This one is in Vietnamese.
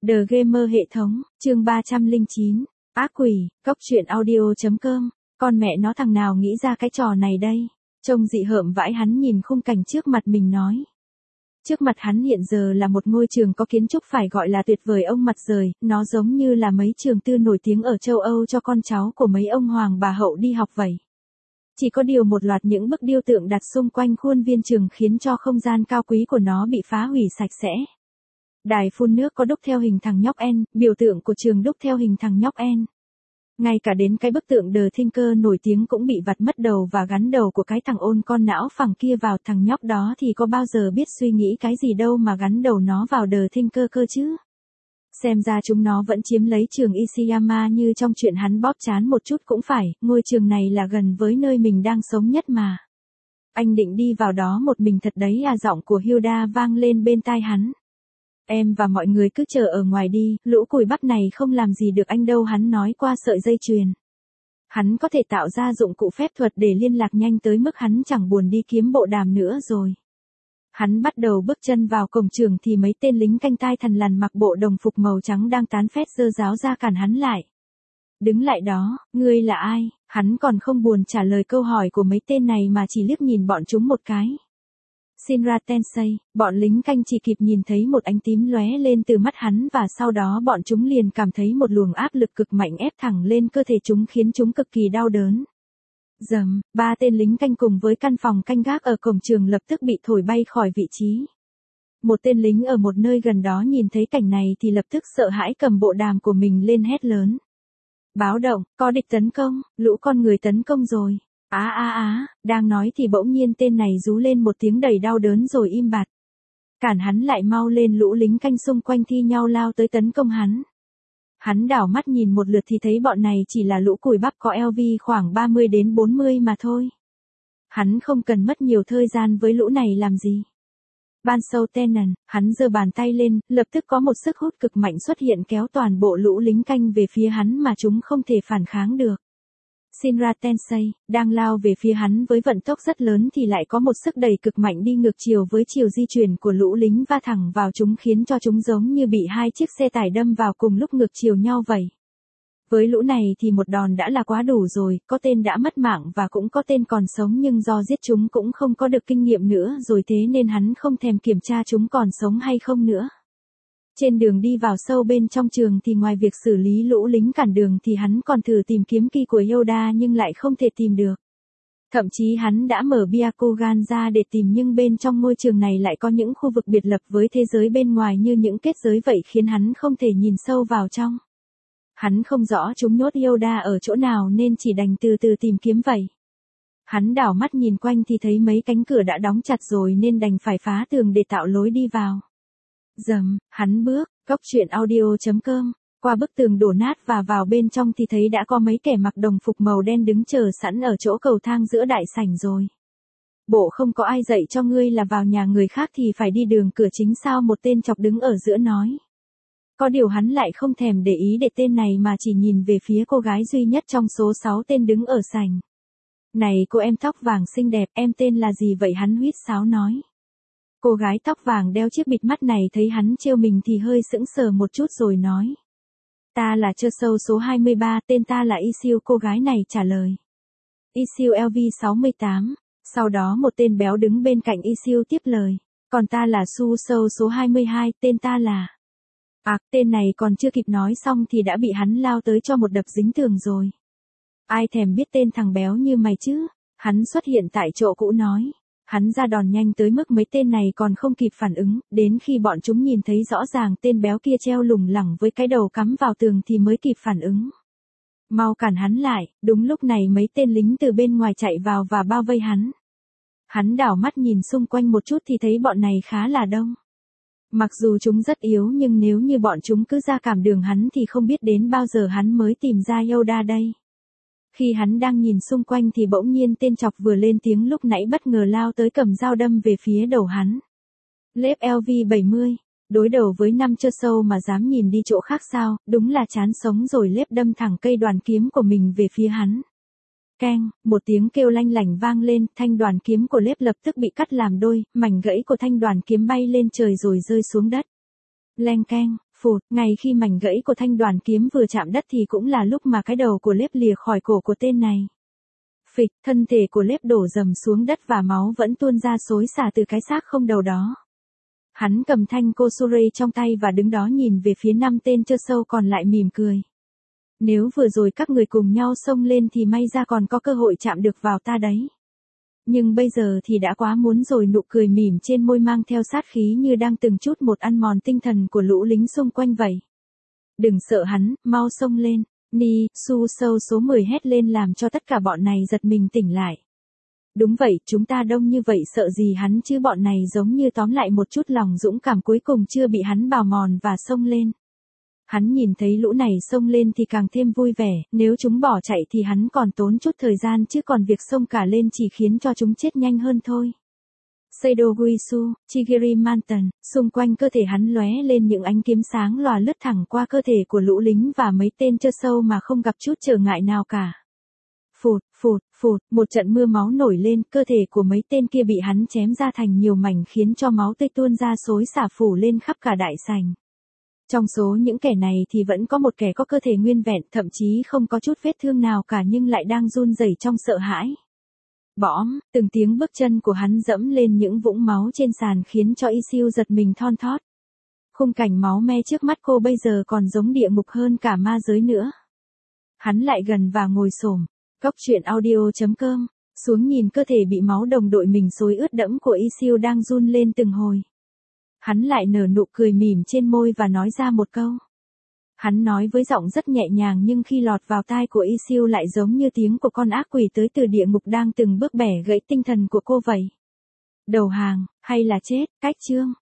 The Gamer hệ thống, chương 309, ác quỷ, cốc truyện audio.com, con mẹ nó thằng nào nghĩ ra cái trò này đây, trông dị hợm vãi. Hắn nhìn khung cảnh trước mặt mình nói. Trước mặt hắn hiện giờ là một ngôi trường có kiến trúc phải gọi là tuyệt vời ông mặt rời, nó giống như là mấy trường tư nổi tiếng ở châu Âu cho con cháu của mấy ông hoàng bà hậu đi học vậy. Chỉ có điều một loạt những bức điêu tượng đặt xung quanh khuôn viên trường khiến cho không gian cao quý của nó bị phá hủy sạch sẽ. Đài phun nước có đúc theo hình thằng nhóc N, biểu tượng của trường đúc theo hình thằng nhóc N. Ngay cả đến cái bức tượng The Thinker nổi tiếng cũng bị vặt mất đầu và gắn đầu của cái thằng ôn con não phẳng kia vào. Thằng nhóc đó thì có bao giờ biết suy nghĩ cái gì đâu mà gắn đầu nó vào The Thinker cơ chứ. Xem ra chúng nó vẫn chiếm lấy trường Ishiyama như trong chuyện hắn bóp chán một chút cũng phải, ngôi trường này là gần với nơi mình đang sống nhất mà. Anh định đi vào đó một mình thật đấy à? Giọng của Hilda vang lên bên tai hắn. Em và mọi người cứ chờ ở ngoài đi, lũ cùi bắp này không làm gì được anh đâu. Hắn nói qua sợi dây chuyền. Hắn có thể tạo ra dụng cụ phép thuật để liên lạc nhanh tới mức hắn chẳng buồn đi kiếm bộ đàm nữa rồi. Hắn bắt đầu bước chân vào cổng trường thì mấy tên lính canh tai thằn lằn mặc bộ đồng phục màu trắng đang tán phét giơ giáo ra cản hắn lại. Đứng lại đó, ngươi là ai? Hắn còn không buồn trả lời câu hỏi của mấy tên này mà chỉ liếc nhìn bọn chúng một cái. Shinra Tensei, bọn lính canh chỉ kịp nhìn thấy một ánh tím lóe lên từ mắt hắn và sau đó bọn chúng liền cảm thấy một luồng áp lực cực mạnh ép thẳng lên cơ thể chúng khiến chúng cực kỳ đau đớn. Dầm, ba tên lính canh cùng với căn phòng canh gác ở cổng trường lập tức bị thổi bay khỏi vị trí. Một tên lính ở một nơi gần đó nhìn thấy cảnh này thì lập tức sợ hãi cầm bộ đàm của mình lên hét lớn. Báo động, có địch tấn công, lũ con người tấn công rồi. Đang nói thì bỗng nhiên tên này rú lên một tiếng đầy đau đớn rồi im bặt. Cản hắn lại mau lên, lũ lính canh xung quanh thi nhau lao tới tấn công hắn. Hắn đảo mắt nhìn một lượt thì thấy bọn này chỉ là lũ cùi bắp có LV khoảng 30 đến 40 mà thôi. Hắn không cần mất nhiều thời gian với lũ này làm gì. Ban sâu Tenon, hắn giơ bàn tay lên, lập tức có một sức hút cực mạnh xuất hiện kéo toàn bộ lũ lính canh về phía hắn mà chúng không thể phản kháng được. Shinra Tensei, đang lao về phía hắn với vận tốc rất lớn thì lại có một sức đẩy cực mạnh đi ngược chiều với chiều di chuyển của lũ lính va thẳng vào chúng khiến cho chúng giống như bị hai chiếc xe tải đâm vào cùng lúc ngược chiều nhau vậy. Với lũ này thì một đòn đã là quá đủ rồi, có tên đã mất mạng và cũng có tên còn sống nhưng do giết chúng cũng không có được kinh nghiệm nữa rồi thế nên hắn không thèm kiểm tra chúng còn sống hay không nữa. Trên đường đi vào sâu bên trong trường thì ngoài việc xử lý lũ lính cản đường thì hắn còn thử tìm kiếm ki của Yoda nhưng lại không thể tìm được. Thậm chí hắn đã mở Byakugan ra để tìm nhưng bên trong ngôi trường này lại có những khu vực biệt lập với thế giới bên ngoài như những kết giới vậy khiến hắn không thể nhìn sâu vào trong. Hắn không rõ chúng nhốt Yoda ở chỗ nào nên chỉ đành từ từ tìm kiếm vậy. Hắn đảo mắt nhìn quanh thì thấy mấy cánh cửa đã đóng chặt rồi nên đành phải phá tường để tạo lối đi vào. Dầm, hắn bước, cốc truyện audio.com, qua bức tường đổ nát và vào bên trong thì thấy đã có mấy kẻ mặc đồng phục màu đen đứng chờ sẵn ở chỗ cầu thang giữa đại sảnh rồi. Bộ không có ai dạy cho ngươi là vào nhà người khác thì phải đi đường cửa chính sao? Một tên chọc đứng ở giữa nói. Có điều hắn lại không thèm để ý để tên này mà chỉ nhìn về phía cô gái duy nhất trong số 6 tên đứng ở sảnh. Này cô em tóc vàng xinh đẹp, em tên là gì vậy? Hắn huýt sáo nói. Cô gái tóc vàng đeo chiếc bịt mắt này thấy hắn trêu mình thì hơi sững sờ một chút rồi nói. Ta là Chơ Sâu số 23, tên ta là Isiu. Cô gái này trả lời. Isiu LV 68. Sau đó một tên béo đứng bên cạnh Isiu tiếp lời. Còn ta là Su Sâu số 22, tên ta là... tên này còn chưa kịp nói xong thì đã bị hắn lao tới cho một đập dính tường rồi. Ai thèm biết tên thằng béo như mày chứ? Hắn xuất hiện tại chỗ cũ nói. Hắn ra đòn nhanh tới mức mấy tên này còn không kịp phản ứng, đến khi bọn chúng nhìn thấy rõ ràng tên béo kia treo lủng lẳng với cái đầu cắm vào tường thì mới kịp phản ứng. Mau cản hắn lại, đúng lúc này mấy tên lính từ bên ngoài chạy vào và bao vây hắn. Hắn đảo mắt nhìn xung quanh một chút thì thấy bọn này khá là đông. Mặc dù chúng rất yếu nhưng nếu như bọn chúng cứ ra cản đường hắn thì không biết đến bao giờ hắn mới tìm ra Yoda đây. Khi hắn đang nhìn xung quanh thì bỗng nhiên tên chọc vừa lên tiếng lúc nãy bất ngờ lao tới cầm dao đâm về phía đầu hắn. Lếp LV 70, đối đầu với 5 Chơ Sâu mà dám nhìn đi chỗ khác sao, đúng là chán sống rồi. Lếp đâm thẳng cây đoàn kiếm của mình về phía hắn. Keng, một tiếng kêu lanh lảnh vang lên, thanh đoàn kiếm của Lếp lập tức bị cắt làm đôi, mảnh gãy của thanh đoàn kiếm bay lên trời rồi rơi xuống đất. Leng keng, Phụt, ngay khi mảnh gãy của thanh đoàn kiếm vừa chạm đất thì cũng là lúc mà cái đầu của Lếp lìa khỏi cổ của tên này. Phịch, thân thể của Lếp đổ dầm xuống đất và máu vẫn tuôn ra xối xả từ cái xác không đầu đó. Hắn cầm thanh Kosure trong tay và đứng đó nhìn về phía 5 tên chơ sâu còn lại mỉm cười. Nếu vừa rồi các người cùng nhau xông lên thì may ra còn có cơ hội chạm được vào ta đấy. Nhưng bây giờ thì đã quá muốn rồi, nụ cười mỉm trên môi mang theo sát khí như đang từng chút một ăn mòn tinh thần của lũ lính xung quanh vậy. Đừng sợ hắn, mau xông lên. Ni, Su Sâu số 10 hét lên làm cho tất cả bọn này giật mình tỉnh lại. Đúng vậy, chúng ta đông như vậy sợ gì hắn chứ, bọn này giống như tóm lại một chút lòng dũng cảm cuối cùng chưa bị hắn bào mòn và xông lên. Hắn nhìn thấy lũ này xông lên thì càng thêm vui vẻ, nếu chúng bỏ chạy thì hắn còn tốn chút thời gian chứ còn việc xông cả lên chỉ khiến cho chúng chết nhanh hơn thôi. Seido Guisu, Chigiri Manton, xung quanh cơ thể hắn lóe lên những ánh kiếm sáng lòa lướt thẳng qua cơ thể của lũ lính và mấy tên chơ sâu mà không gặp chút trở ngại nào cả. Phụt, phụt, phụt, một trận mưa máu nổi lên, cơ thể của mấy tên kia bị hắn chém ra thành nhiều mảnh khiến cho máu tươi tuôn ra xối xả phủ lên khắp cả đại sảnh. Trong số những kẻ này thì vẫn có một kẻ có cơ thể nguyên vẹn, thậm chí không có chút vết thương nào cả nhưng lại đang run rẩy trong sợ hãi. Bõm, từng tiếng bước chân của hắn dẫm lên những vũng máu trên sàn khiến cho Isiu giật mình thon thót. Khung cảnh máu me trước mắt cô bây giờ còn giống địa ngục hơn cả ma giới nữa. Hắn lại gần và ngồi xổm. Cốc truyện audio.com, xuống nhìn cơ thể bị máu đồng đội mình xối ướt đẫm của Isiu đang run lên từng hồi. Hắn lại nở nụ cười mỉm trên môi và nói ra một câu. Hắn nói với giọng rất nhẹ nhàng nhưng khi lọt vào tai của Isiu lại giống như tiếng của con ác quỷ tới từ địa ngục đang từng bước bẻ gãy tinh thần của cô vậy. Đầu hàng, hay là chết, cách chương.